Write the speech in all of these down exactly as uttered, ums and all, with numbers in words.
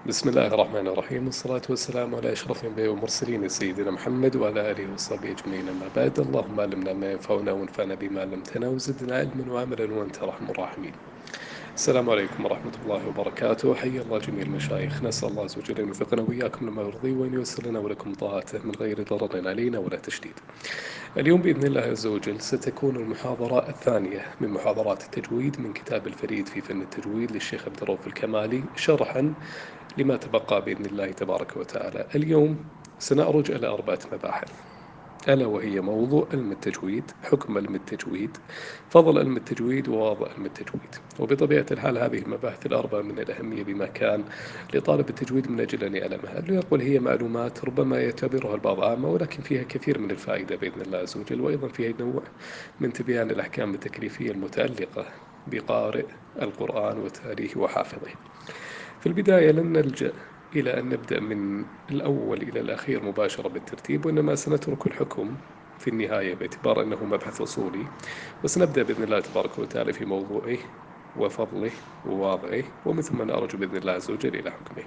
بسم الله الرحمن الرحيم، والصلاة والسلام على أشرف الأنبياء والمرسلين سيدنا محمد وعلى آله وصحبه أجمعين. أما بعد، اللهم علمنا ما ينفعنا وانفعنا بما علمتنا وزدنا علما وعملا وأنت أرحم الراحمين. السلام عليكم ورحمة الله وبركاته. حيا الله جميع المشايخ، نسأل الله عز وجل أن يوفقنا وإياكم لما يرضي وأن ييسر لنا ولكم طاعته من غير ضرر علينا ولا تشديد. اليوم بإذن الله عز وجل ستكون المحاضرة الثانية من محاضرات التجويد من كتاب الفريد في فن التجويد للشيخ عبد الرؤوف الكمالي، شرحا لما تبقى بإذن الله تبارك وتعالى. اليوم سنأرج إلى أربعة مباحث، ألا وهي موضوع علم التجويد، حكم علم التجويد، فضل علم التجويد، وواضع علم التجويد. وبطبيعة الحال هذه المباحث الأربعة من الأهمية بما كان لطالب التجويد من أجل أن يعلمها. لنقل هي معلومات ربما يعتبرها البعض عامة، ولكن فيها كثير من الفائدة بإذن الله عز وجل، وأيضا فيها نوع من تبيان الأحكام التكليفية المتعلقة بقارئ القرآن وتاليه وحافظه. في البداية لن نلجأ إلى أن نبدأ من الأول إلى الأخير مباشرة بالترتيب، وإنما سنترك الحكم في النهاية باعتبار أنه مبحث أصولي، وسنبدأ بإذن الله تبارك وتعالى في موضوعه وفضله وواضعه، ومن ثم نرجو بإذن الله عز وجل إلى حكمه.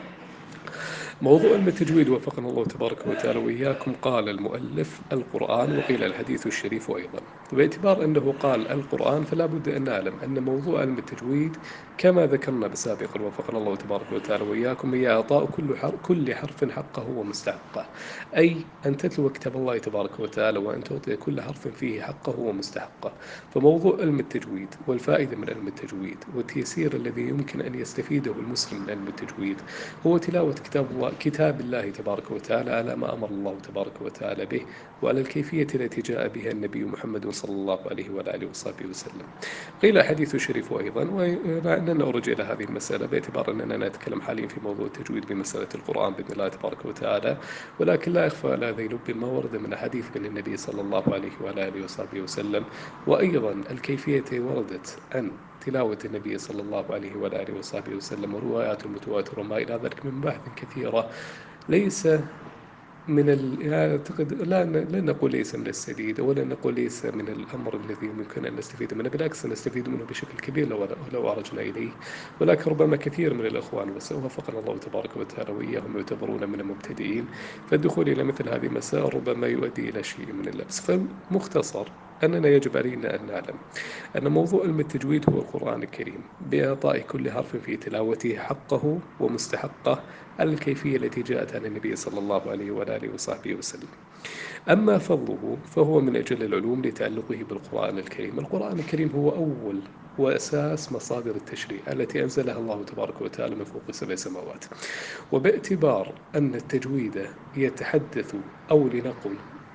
موضوع علم التجويد وفقنا الله تبارك وتعالى وإياكم. قال المؤلف القرآن، وقيل الحديث الشريف أيضا. باعتبار أنه قال القرآن فلا بد أن نعلم أن موضوع علم التجويد كما ذكرنا سابقا وفقنا الله تبارك وتعالى وإياكم هي إعطاء كل حرف, كل حرف حقه ومستحقه، أي أن تتلو كتاب الله تبارك وتعالى وأن تعطي كل حرف فيه حقه ومستحقه. فموضوع علم التجويد والفائدة من علم التجويد والتيسير الذي يمكن أن يستفيده المسلم من علم التجويد هو تلاوة كتاب الله, كتاب الله تبارك وتعالى على ما أمر الله تبارك وتعالى به، وعلى الكيفية التي جاء بها النبي محمد صلى الله عليه وعلى آله وصحبه وسلم. قيل حديث شريف أيضا، ولن أرجع إلى هذه المسألة باعتبار أننا نتكلم حاليا في موضوع التجويد بمسألة القرآن بإذن الله تبارك وتعالى، ولكن لا يخفى على ذي لب ما ورد من أحاديث من النبي صلى الله عليه وعلى آله وصحبه وسلم، وأيضا الكيفية وردت عن تلاوة النبي صلى الله عليه وعلى آله وصحبه وسلم، وروايات متواترة وما إلى ذلك من بحث كثيرة. ليس من ال... يعني أعتقد لا لا نقول ليس من السديد، ولا نقول ليس من الأمر الذي يمكن أن نستفيد منه، بالعكس نستفيد منه بشكل كبير لو لو عرجنا إليه. ولكن ربما كثير من الإخوان وفقنا الله تبارك وتعالى وإياهم يعتبرون من المبتدئين، فالدخول إلى مثل هذه المسائل ربما يؤدي إلى شيء من اللبس. فالمختصر أننا يجب علينا أن نعلم أن موضوع علم التجويد هو القرآن الكريم بإعطاء كل حرف في تلاوته حقه ومستحقه على الكيفية التي جاءت عن النبي صلى الله عليه وآله وصحبه وسلم. أما فضله فهو من أجل العلوم لتعلقه بالقرآن الكريم. القرآن الكريم هو أول وأساس مصادر التشريع التي أنزلها الله تبارك وتعالى من فوق سبع سماوات. وباعتبار أن التجويد يتحدث أو لنقل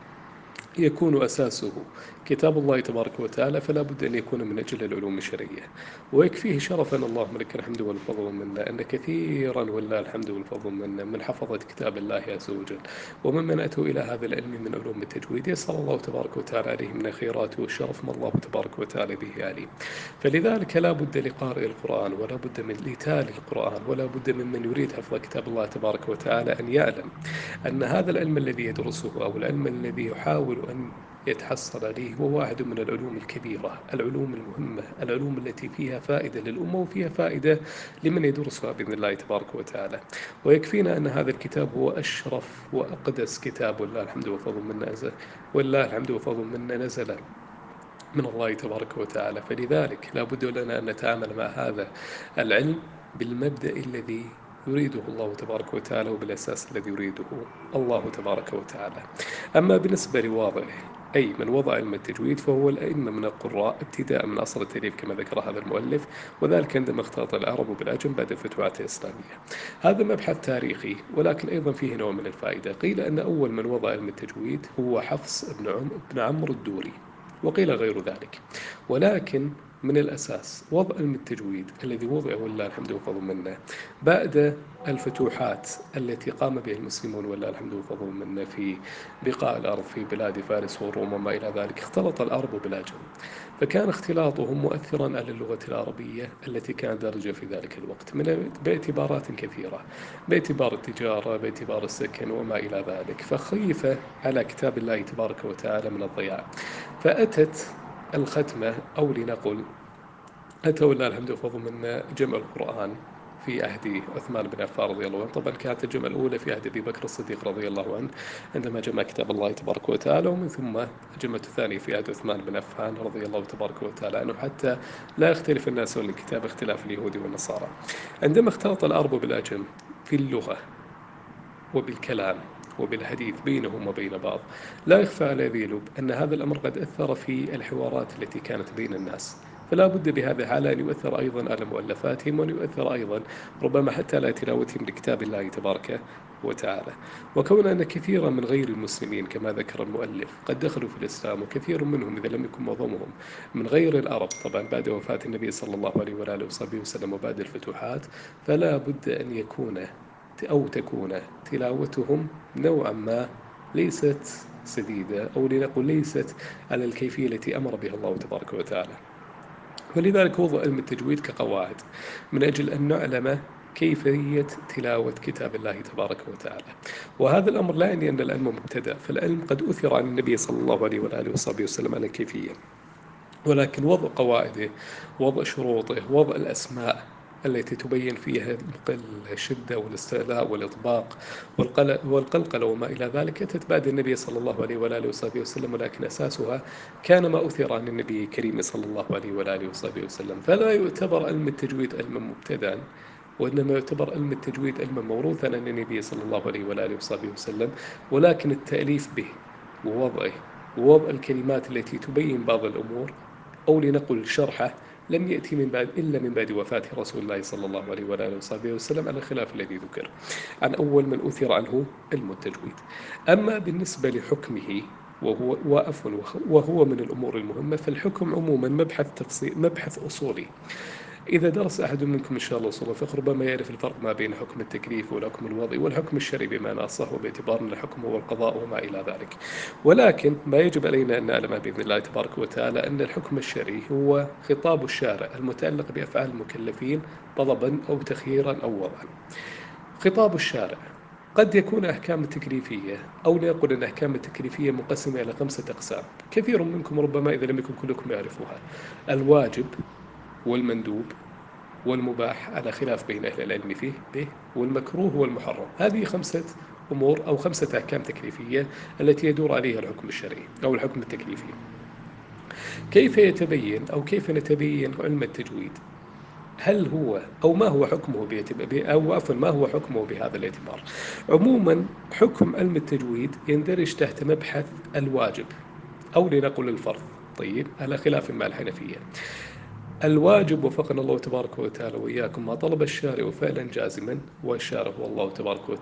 يكون أساسه كتاب الله تبارك وتعالى، فلا بد أن يكون من أجل العلوم الشرعية. ويكفيه شرفا اللهم لك الحمد والفضل منا أن كثيرا ولله الحمد والفضل منا من حفظة كتاب الله عز وجل وممن أتوا إلى هذا العلم من علوم التجويد يسأل الله تبارك وتعالى عليه من الخيرات والشرف ما الله تبارك وتعالى به عليم. فلذلك لا بد لقارئ القرآن ولا بد من لتالي القرآن ولا بد ممن يريد حفظ كتاب الله تبارك وتعالى أن يعلم أن هذا العلم الذي يدرسه أو العلم الذي يحاول أن يتحصل عليه هو واحد من العلوم الكبيرة، العلوم المهمة، العلوم التي فيها فائدة للأمة وفيها فائدة لمن يدرسها بإذن الله تبارك وتعالى. ويكفينا أن هذا الكتاب هو أشرف وأقدس كتاب، والله الحمد والفضل من نزل والله الحمد والفضل من نزل من الله تبارك وتعالى. فلذلك لا بد لنا أن نتعامل مع هذا العلم بالمبدأ الذي يريده الله تبارك وتعالى وبالأساس الذي يريده الله تبارك وتعالى. أما بالنسبة لواضعه، أي من وضع علم التجويد، فهو الأئمة من القراء ابتداء من عصر التأليف كما ذكر هذا المؤلف، وذلك عندما اختلط العرب بالعجم بعد الفتوحات الإسلامية. هذا مبحث تاريخي ولكن أيضا فيه نوع من الفائدة. قيل أن أول من وضع علم التجويد هو حفص بن, عم بن عمرو الدوري، وقيل غير ذلك. ولكن من الأساس وضع علم التجويد الذي وضع ولله الحمد والفضل منه بعد الفتوحات التي قام بها المسلمون ولله الحمد والفضل منه في بقاع الأرض في بلاد فارس والروم وما إلى ذلك. اختلط العرب بالعجم، فكان اختلاطهم مؤثرا على اللغة العربية التي كانت دارجة في ذلك الوقت من باعتبارات كثيرة، باعتبار التجارة، باعتبار السكن وما إلى ذلك. فخيف على كتاب الله تبارك وتعالى من الضياع، فأتت الختمة أو لنقل أتى ولله الحمد والفضل من جمع القرآن في عهد عثمان بن عفان رضي الله عنه. طبعا كانت الجمعة الأولى في عهد أبي بكر الصديق رضي الله عنه عندما جمع كتاب الله تبارك وتعالى، ومن ثم الجمعة الثانية في عهد عثمان بن عفان رضي الله تبارك وتعالى عنه، حتى لا يختلف الناس عن الكتاب اختلاف اليهود والنصارى. عندما اختلط العرب بالعجم في اللغة وبالكلام وبالحديث بينهم وبين بعض، لا يخفى على ذي لب أن هذا الأمر قد أثر في الحوارات التي كانت بين الناس، فلا بد بهذه الحالة أن يؤثر أيضا على مؤلفاتهم، وأن يؤثر أيضا ربما حتى على تلاوتهم لكتاب الله تبارك وتعالى. وكون أن كثيرا من غير المسلمين كما ذكر المؤلف قد دخلوا في الإسلام، وكثير منهم إذا لم يكن معظمهم من غير العرب طبعا بعد وفاة النبي صلى الله عليه وآله وصحبه وسلم وبعد الفتوحات، فلا بد أن يكون أو تكون تلاوتهم نوعا ما ليست سديدة، أو لنقل ليست على الكيفية التي أمر بها الله تبارك وتعالى. ولذلك وضع علم التجويد كقواعد من أجل أن نعلم كيفية تلاوة كتاب الله تبارك وتعالى. وهذا الأمر لا يعني أن العلم مبتدأ، فالعلم قد أثر عن النبي صلى الله عليه وآله وصحبه وسلم على الكيفية، ولكن وضع قواعده، وضع شروطه، وضع الأسماء التي تبين فيها الشدة والاستعلاء والإطباق والقلقلة وما إلى ذلك، أتت بعد النبي صلى الله عليه وآله وصحبه وسلم، ولكن أساسها كان ما أثر عن النبي الكريم صلى الله عليه وآله وصحبه وسلم. فلا يعتبر علم التجويد علما مبتدأ، وإنما يعتبر علم التجويد علما موروثا عن النبي صلى الله عليه وآله وصحبه وسلم، ولكن التأليف به ووضعه ووضع الكلمات التي تبين بعض الأمور أو لنقل شرحه لم يأتي من بعد إلا من بعد وفاة رسول الله صلى الله عليه وآله وصحبه وسلم، على الخلاف الذي ذكر عن أول من أثر عنه علم التجويد. أما بالنسبة لحكمه وهو وعفوا وهو من الأمور المهمة، فالحكم عموما مبحث تفصيل مبحث أصولي. إذا درس أحد منكم إن شاء الله أصول الفقه ربما يعرف الفرق ما بين حكم التكليف والحكم الوضعي والحكم الشرعي بمعنى أصح، وباعتبار أن الحكم هو القضاء وما إلى ذلك. ولكن ما يجب علينا أن نعلم بإذن الله تبارك وتعالى أن الحكم الشرعي هو خطاب الشارع المتعلق بأفعال المكلفين طلبا أو تخييرا أو وضعا. خطاب الشارع قد يكون أحكام التكليفية، أو لنقل أن الأحكام التكليفية مقسمة إلى خمسة أقسام، كثير منكم ربما إذا لم يكن كلكم يعرفوها: الواجب والمندوب والمباح على خلاف بين أهل العلم فيه به، والمكروه والمحرم. هذه خمسة أمور أو خمسة أحكام تكليفية التي يدور عليها الحكم الشرعي أو الحكم التكليفي. كيف يتبين أو كيف نتبين علم التجويد؟ هل هو أو ما هو حكمه أو عفوا ما هو حكمه بهذا الاعتبار؟ عموما حكم علم التجويد يندرج تحت مبحث الواجب أو لنقل الفرض، طيب على خلاف مع الحنفية. الواجب وفقنا الله تبارك وتعالى وإياكم ما طلب الشارع فعلا جازما، والشارع هو الله تبارك وتعالى